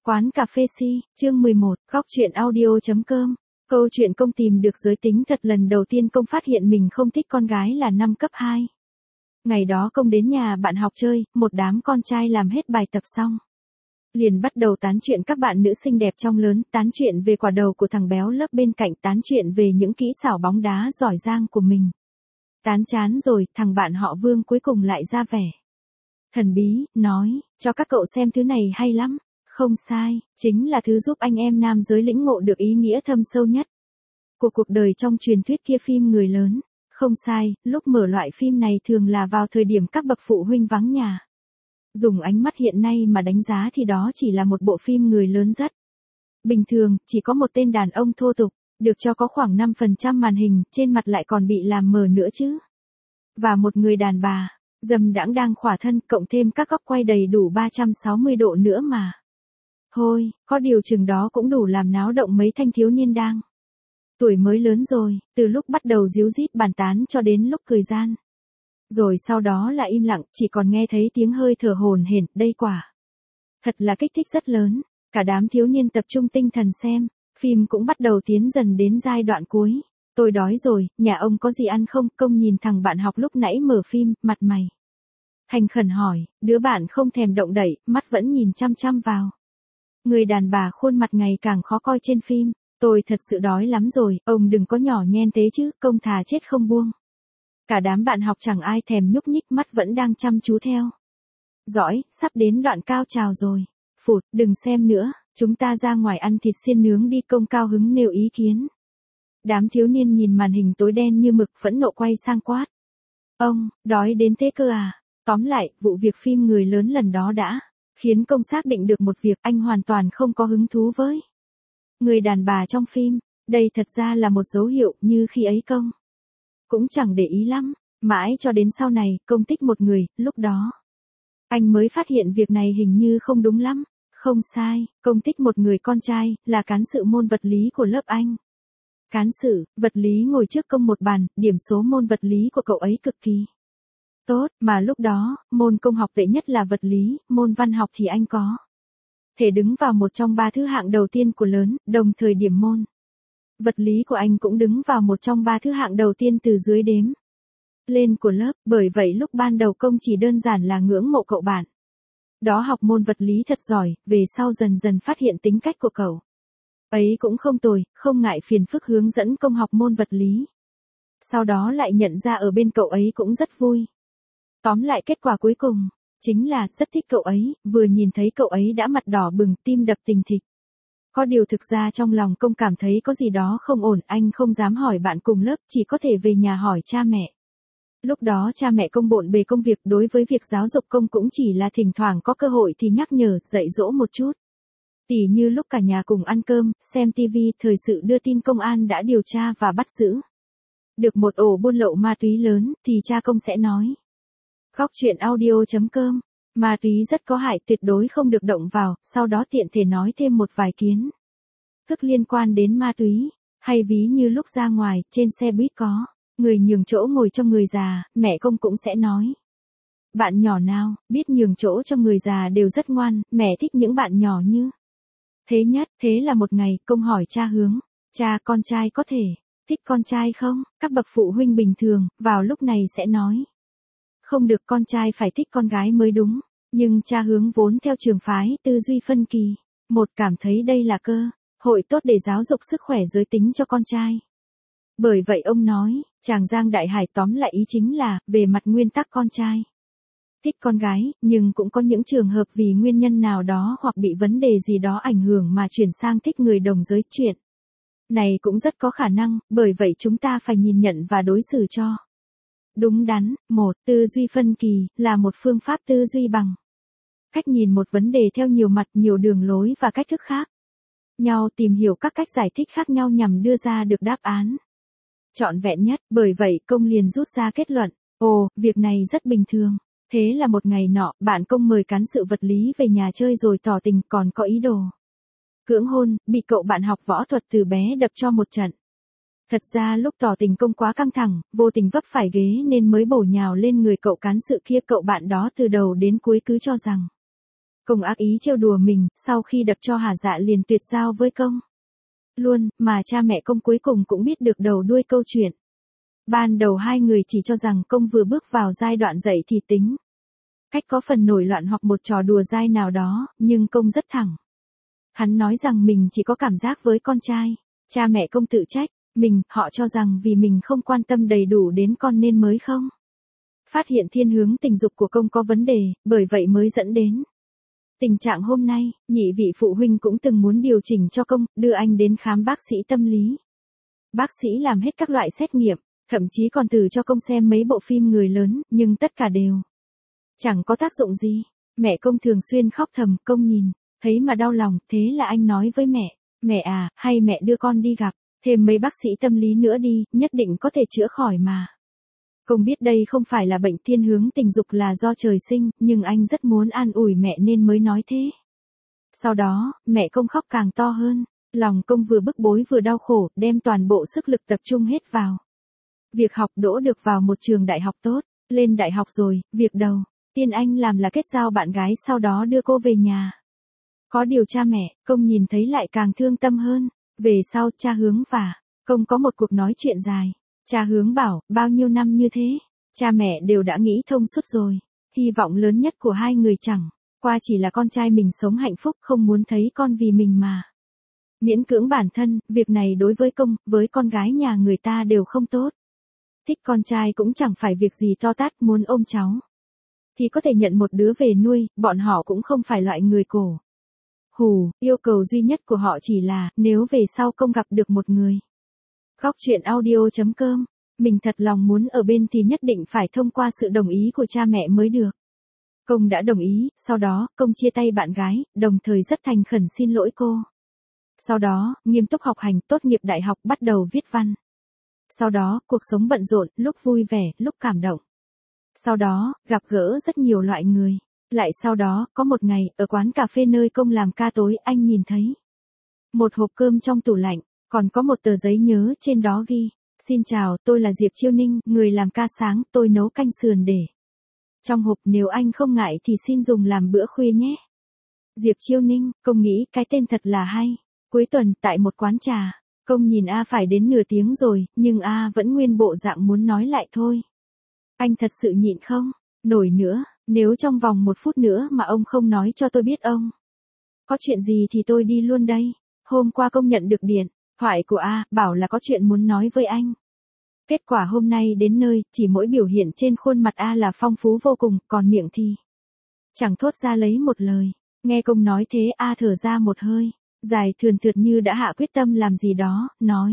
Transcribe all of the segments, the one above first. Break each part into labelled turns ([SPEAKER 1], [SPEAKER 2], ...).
[SPEAKER 1] Quán cà phê Si, chương 11, góc truyện audio.com. Câu chuyện công tìm được giới tính thật lần đầu tiên công phát hiện mình không thích con gái là năm cấp 2. Ngày đó công đến nhà bạn học chơi, một đám con trai làm hết bài tập xong. Liền bắt đầu tán chuyện các bạn nữ xinh đẹp trong lớn, tán chuyện về quả đầu của thằng béo lớp bên cạnh, tán chuyện về những kỹ xảo bóng đá giỏi giang của mình. Tán chán rồi, thằng bạn họ Vương cuối cùng lại ra vẻ thần bí, nói, cho các cậu xem thứ này hay lắm. Không sai, chính là thứ giúp anh em nam giới lĩnh ngộ được ý nghĩa thâm sâu nhất của cuộc đời trong truyền thuyết kia, phim người lớn. Không sai, lúc mở loại phim này thường là vào thời điểm các bậc phụ huynh vắng nhà. Dùng ánh mắt hiện nay mà đánh giá thì đó chỉ là một bộ phim người lớn rất bình thường, chỉ có một tên đàn ông thô tục, được cho có khoảng 5% màn hình, trên mặt lại còn bị làm mờ nữa chứ. Và một người đàn bà dâm đãng đang khỏa thân, cộng thêm các góc quay đầy đủ 360 độ nữa mà. Thôi, có điều chừng đó cũng đủ làm náo động mấy thanh thiếu niên đang tuổi mới lớn rồi, từ lúc bắt đầu díu dít bàn tán cho đến lúc cười gian. Rồi sau đó là im lặng, chỉ còn nghe thấy tiếng hơi thở hổn hển, đây quả thật là kích thích rất lớn. Cả đám thiếu niên tập trung tinh thần xem, phim cũng bắt đầu tiến dần đến giai đoạn cuối. Tôi đói rồi, nhà ông có gì ăn không? Công nhìn thằng bạn học lúc nãy mở phim, mặt mày thành khẩn hỏi, đứa bạn không thèm động đậy, mắt vẫn nhìn chăm chăm vào. Người đàn bà khuôn mặt ngày càng khó coi trên phim, tôi thật sự đói lắm rồi, ông đừng có nhỏ nhen thế chứ, công thà chết không buông. Cả đám bạn học chẳng ai thèm nhúc nhích, mắt vẫn đang chăm chú theo dõi, sắp đến đoạn cao trào rồi. Phụt, đừng xem nữa, chúng ta ra ngoài ăn thịt xiên nướng đi, công cao hứng nêu ý kiến. Đám thiếu niên nhìn màn hình tối đen như mực, phẫn nộ quay sang quát. Ông, đói đến thế cơ à? Tóm lại, vụ việc phim người lớn lần đó đã khiến công xác định được một việc, anh hoàn toàn không có hứng thú với người đàn bà trong phim. Đây thật ra là một dấu hiệu, như khi ấy công cũng chẳng để ý lắm, mãi cho đến sau này, công thích một người, lúc đó anh mới phát hiện việc này hình như không đúng lắm. Không sai, công thích một người con trai, là cán sự môn vật lý của lớp anh. Cán sự, vật lý ngồi trước công một bàn, điểm số môn vật lý của cậu ấy cực kỳ tốt, mà lúc đó, môn công học tệ nhất là vật lý, môn văn học thì anh có thể đứng vào một trong 3 thứ hạng đầu tiên của lớn, đồng thời điểm môn vật lý của anh cũng đứng vào một trong 3 thứ hạng đầu tiên từ dưới đếm lên của lớp. Bởi vậy lúc ban đầu công chỉ đơn giản là ngưỡng mộ cậu bạn đó học môn vật lý thật giỏi, về sau dần dần phát hiện tính cách của cậu ấy cũng không tồi, không ngại phiền phức hướng dẫn công học môn vật lý. Sau đó lại nhận ra ở bên cậu ấy cũng rất vui. Tóm lại kết quả cuối cùng chính là rất thích cậu ấy, vừa nhìn thấy cậu ấy đã mặt đỏ bừng, tim đập thình thịch. Có điều thực ra trong lòng công cảm thấy có gì đó không ổn, anh không dám hỏi bạn cùng lớp, chỉ có thể về nhà hỏi cha mẹ. Lúc đó cha mẹ công bộn bề công việc, đối với việc giáo dục công cũng chỉ là thỉnh thoảng có cơ hội thì nhắc nhở, dạy dỗ một chút. Tỉ như lúc cả nhà cùng ăn cơm, xem TV, thời sự đưa tin công an đã điều tra và bắt giữ được một ổ buôn lậu ma túy lớn, thì cha công sẽ nói. Góc truyện audio.com, ma túy rất có hại, tuyệt đối không được động vào, sau đó tiện thể nói thêm một vài kiến thức liên quan đến ma túy. Hay ví như lúc ra ngoài, trên xe buýt có người nhường chỗ ngồi cho người già, mẹ công cũng sẽ nói. Bạn nhỏ nào, biết nhường chỗ cho người già đều rất ngoan, mẹ thích những bạn nhỏ như thế nhất. Thế là một ngày, công hỏi cha Hướng, cha, con trai có thể thích con trai không? Các bậc phụ huynh bình thường, vào lúc này sẽ nói. Không được, con trai phải thích con gái mới đúng. Nhưng cha Hướng vốn theo trường phái tư duy phân kỳ, một cảm thấy đây là cơ hội tốt để giáo dục sức khỏe giới tính cho con trai. Bởi vậy ông nói, chàng Giang Đại Hải, tóm lại ý chính là, về mặt nguyên tắc con trai thích con gái, nhưng cũng có những trường hợp vì nguyên nhân nào đó hoặc bị vấn đề gì đó ảnh hưởng mà chuyển sang thích người đồng giới. Chuyện này cũng rất có khả năng, bởi vậy chúng ta phải nhìn nhận và đối xử cho đúng đắn. Tư duy phân kỳ là một phương pháp tư duy bằng cách nhìn một vấn đề theo nhiều mặt, nhiều đường lối và cách thức khác nhau, tìm hiểu các cách giải thích khác nhau nhằm đưa ra được đáp án trọn vẹn nhất. Bởi vậy công liền rút ra kết luận, việc này rất bình thường. Thế là một ngày nọ, bạn công mời cán sự vật lý về nhà chơi rồi tỏ tình, còn có ý đồ cưỡng hôn, bị cậu bạn học võ thuật từ bé đập cho một trận. Thật ra lúc tỏ tình công quá căng thẳng, vô tình vấp phải ghế nên mới bổ nhào lên người cậu cán sự kia. Cậu bạn đó từ đầu đến cuối cứ cho rằng Công ác ý trêu đùa mình, sau khi đập cho hả dạ liền tuyệt giao với công. Luôn, mà cha mẹ công cuối cùng cũng biết được đầu đuôi câu chuyện. Ban đầu hai người chỉ cho rằng công vừa bước vào giai đoạn dậy thì tính. Cách có phần nổi loạn hoặc một trò đùa dai nào đó, nhưng công rất thẳng. Hắn nói rằng mình chỉ có cảm giác với con trai. Cha mẹ công tự trách, họ cho rằng vì mình không quan tâm đầy đủ đến con nên mới không. Phát hiện thiên hướng tình dục của công có vấn đề, bởi vậy mới dẫn đến tình trạng hôm nay. Nhị vị phụ huynh cũng từng muốn điều chỉnh cho công, đưa anh đến khám bác sĩ tâm lý. Bác sĩ làm hết các loại xét nghiệm, thậm chí còn thử cho công xem mấy bộ phim người lớn, nhưng tất cả đều chẳng có tác dụng gì. Mẹ công thường xuyên khóc thầm, công nhìn thấy mà đau lòng, thế là anh nói với mẹ à, hay mẹ đưa con đi gặp thêm mấy bác sĩ tâm lý nữa đi, nhất định có thể chữa khỏi mà. Công biết đây không phải là bệnh thiên hướng tình dục là do trời sinh, nhưng anh rất muốn an ủi mẹ nên mới nói thế. Sau đó, mẹ công khóc càng to hơn, lòng công vừa bức bối vừa đau khổ, đem toàn bộ sức lực tập trung hết vào việc học. Đỗ được vào một trường đại học tốt, lên đại học rồi, việc đầu tiên anh làm là kết giao bạn gái, sau đó đưa cô về nhà. Có điều cha mẹ công nhìn thấy lại càng thương tâm hơn. Về sau cha Hướng và công có một cuộc nói chuyện dài. Cha Hướng bảo, bao nhiêu năm như thế, cha mẹ đều đã nghĩ thông suốt rồi. Hy vọng lớn nhất của hai người chẳng qua chỉ là con trai mình sống hạnh phúc, không muốn thấy con vì mình mà miễn cưỡng bản thân. Việc này đối với công, với con gái nhà người ta đều không tốt. Thích con trai cũng chẳng phải việc gì to tát, muốn ôm cháu thì có thể nhận một đứa về nuôi, bọn họ cũng không phải loại người cổ hủ. Yêu cầu duy nhất của họ chỉ là, nếu về sau công gặp được một người. Góc truyện audio.com, mình thật lòng muốn ở bên thì nhất định phải thông qua sự đồng ý của cha mẹ mới được. Công đã đồng ý, sau đó, công chia tay bạn gái, đồng thời rất thành khẩn xin lỗi cô. Sau đó, nghiêm túc học hành, tốt nghiệp đại học, bắt đầu viết văn. Sau đó, cuộc sống bận rộn, lúc vui vẻ, lúc cảm động. Sau đó, gặp gỡ rất nhiều loại người. Lại sau đó, có một ngày, ở quán cà phê nơi công làm ca tối, anh nhìn thấy một hộp cơm trong tủ lạnh, còn có một tờ giấy nhớ trên đó ghi: xin chào, tôi là Diệp Chiêu Ninh, người làm ca sáng, tôi nấu canh sườn để trong hộp, nếu anh không ngại thì xin dùng làm bữa khuya nhé. Diệp Chiêu Ninh, công nghĩ cái tên thật là hay. Cuối tuần, tại một quán trà, công nhìn A phải đến nửa tiếng rồi, nhưng A vẫn nguyên bộ dạng muốn nói lại thôi. Anh thật sự nhịn không nổi nữa, nếu trong vòng 1 phút nữa mà ông không nói cho tôi biết ông có chuyện gì thì tôi đi luôn đây. Hôm qua công nhận được điện thoại của A, bảo là có chuyện muốn nói với anh. Kết quả hôm nay đến nơi, chỉ mỗi biểu hiện trên khuôn mặt A là phong phú vô cùng, còn miệng thì chẳng thốt ra lấy một lời. Nghe công nói thế, A thở ra một hơi dài thườn thượt như đã hạ quyết tâm làm gì đó, nói: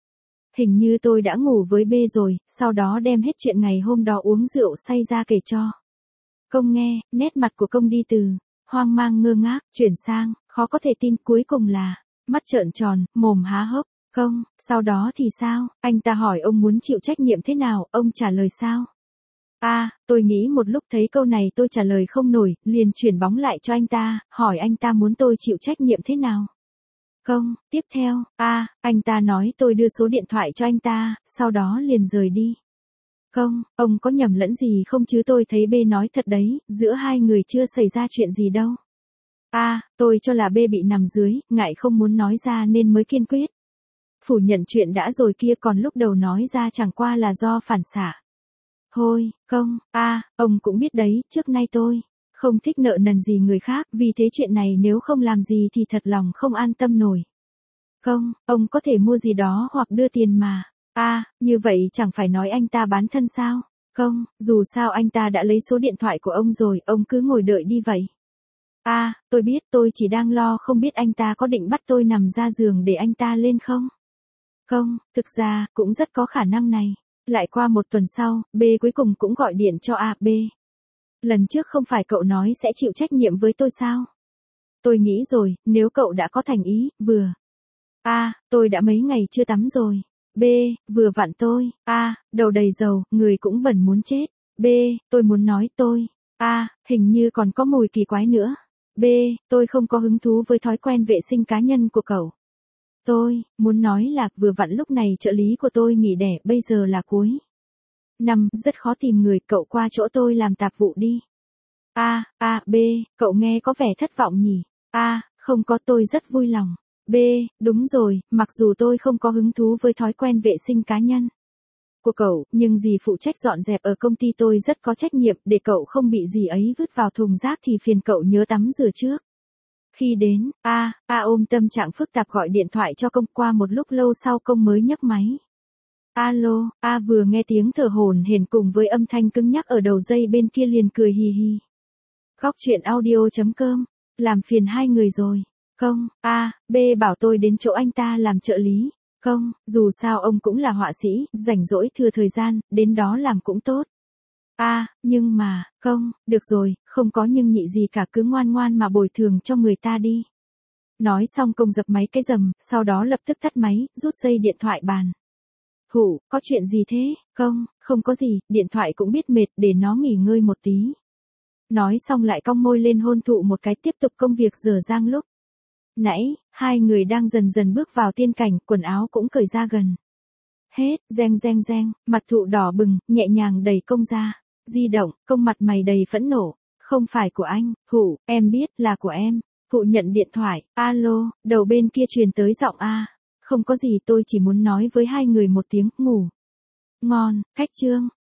[SPEAKER 1] hình như tôi đã ngủ với B rồi, sau đó đem hết chuyện ngày hôm đó uống rượu say ra kể cho công nghe. Nét mặt của công đi từ hoang mang ngơ ngác, chuyển sang khó có thể tin, cuối cùng là mắt trợn tròn, mồm há hốc. Công, sau đó thì sao? Anh ta hỏi ông muốn chịu trách nhiệm thế nào, ông trả lời sao? Tôi nghĩ một lúc thấy câu này tôi trả lời không nổi, liền chuyển bóng lại cho anh ta, hỏi anh ta muốn tôi chịu trách nhiệm thế nào. Công, tiếp theo, anh ta nói tôi đưa số điện thoại cho anh ta, sau đó liền rời đi. Công, ông có nhầm lẫn gì không chứ, tôi thấy B nói thật đấy, giữa hai người chưa xảy ra chuyện gì đâu. Tôi cho là B bị nằm dưới, ngại không muốn nói ra nên mới kiên quyết phủ nhận chuyện đã rồi kia, còn lúc đầu nói ra chẳng qua là do phản xạ thôi. Công, ông cũng biết đấy, trước nay tôi không thích nợ nần gì người khác, vì thế chuyện này nếu không làm gì thì thật lòng không an tâm nổi. Công, ông có thể mua gì đó hoặc đưa tiền mà. Như vậy chẳng phải nói anh ta bán thân sao? Công, dù sao anh ta đã lấy số điện thoại của ông rồi, ông cứ ngồi đợi đi vậy. Tôi biết, tôi chỉ đang lo không biết anh ta có định bắt tôi nằm ra giường để anh ta lên không? Công, thực ra, cũng rất có khả năng này. Lại qua 1 tuần sau, B cuối cùng cũng gọi điện cho A. B, lần trước không phải cậu nói sẽ chịu trách nhiệm với tôi sao? Tôi nghĩ rồi, nếu cậu đã có thành ý, vừa. Tôi đã mấy ngày chưa tắm rồi. B, vừa vặn tôi. Đầu đầy dầu, người cũng bẩn muốn chết. B, tôi muốn nói tôi. Hình như còn có mùi kỳ quái nữa. B, tôi không có hứng thú với thói quen vệ sinh cá nhân của cậu. Tôi muốn nói là vừa vặn lúc này trợ lý của tôi nghỉ đẻ, bây giờ là cuối năm, rất khó tìm người, cậu qua chỗ tôi làm tạp vụ đi. B, cậu nghe có vẻ thất vọng nhỉ? Không có, tôi rất vui lòng. B, đúng rồi, mặc dù tôi không có hứng thú với thói quen vệ sinh cá nhân của cậu, nhưng dì phụ trách dọn dẹp ở công ty tôi rất có trách nhiệm, để cậu không bị dì ấy vứt vào thùng rác thì phiền cậu nhớ tắm rửa trước. Khi đến, ôm tâm trạng phức tạp gọi điện thoại cho công, qua một lúc lâu sau công mới nhấc máy. Alo, vừa nghe tiếng thở hổn hển cùng với âm thanh cứng nhắc ở đầu dây bên kia liền cười hì hì. Góc truyện audio.com, làm phiền hai người rồi. Không, B bảo tôi đến chỗ anh ta làm trợ lý. Không, dù sao ông cũng là họa sĩ, rảnh rỗi thừa thời gian, đến đó làm cũng tốt. Nhưng mà, không, được rồi, không có nhưng nhị gì cả, cứ ngoan ngoan mà bồi thường cho người ta đi. Nói xong công dập máy cái rầm, sau đó lập tức tắt máy, rút dây điện thoại bàn. Hụ, có chuyện gì thế? Không có gì, điện thoại cũng biết mệt, để nó nghỉ ngơi một tí. Nói xong lại cong môi lên hôn thụ một cái, tiếp tục công việc dở dang lúc nãy, hai người đang dần dần bước vào tiên cảnh, quần áo cũng cởi ra gần hết, reng, mặt thụ đỏ bừng, nhẹ nhàng đẩy công ra. Di động, công mặt mày đầy phẫn nộ. Không phải của anh, Thụ, em biết là của em. Thụ nhận điện thoại, alo, đầu bên kia truyền tới giọng không có gì, tôi chỉ muốn nói với hai người một tiếng, ngủ ngon, cách chương.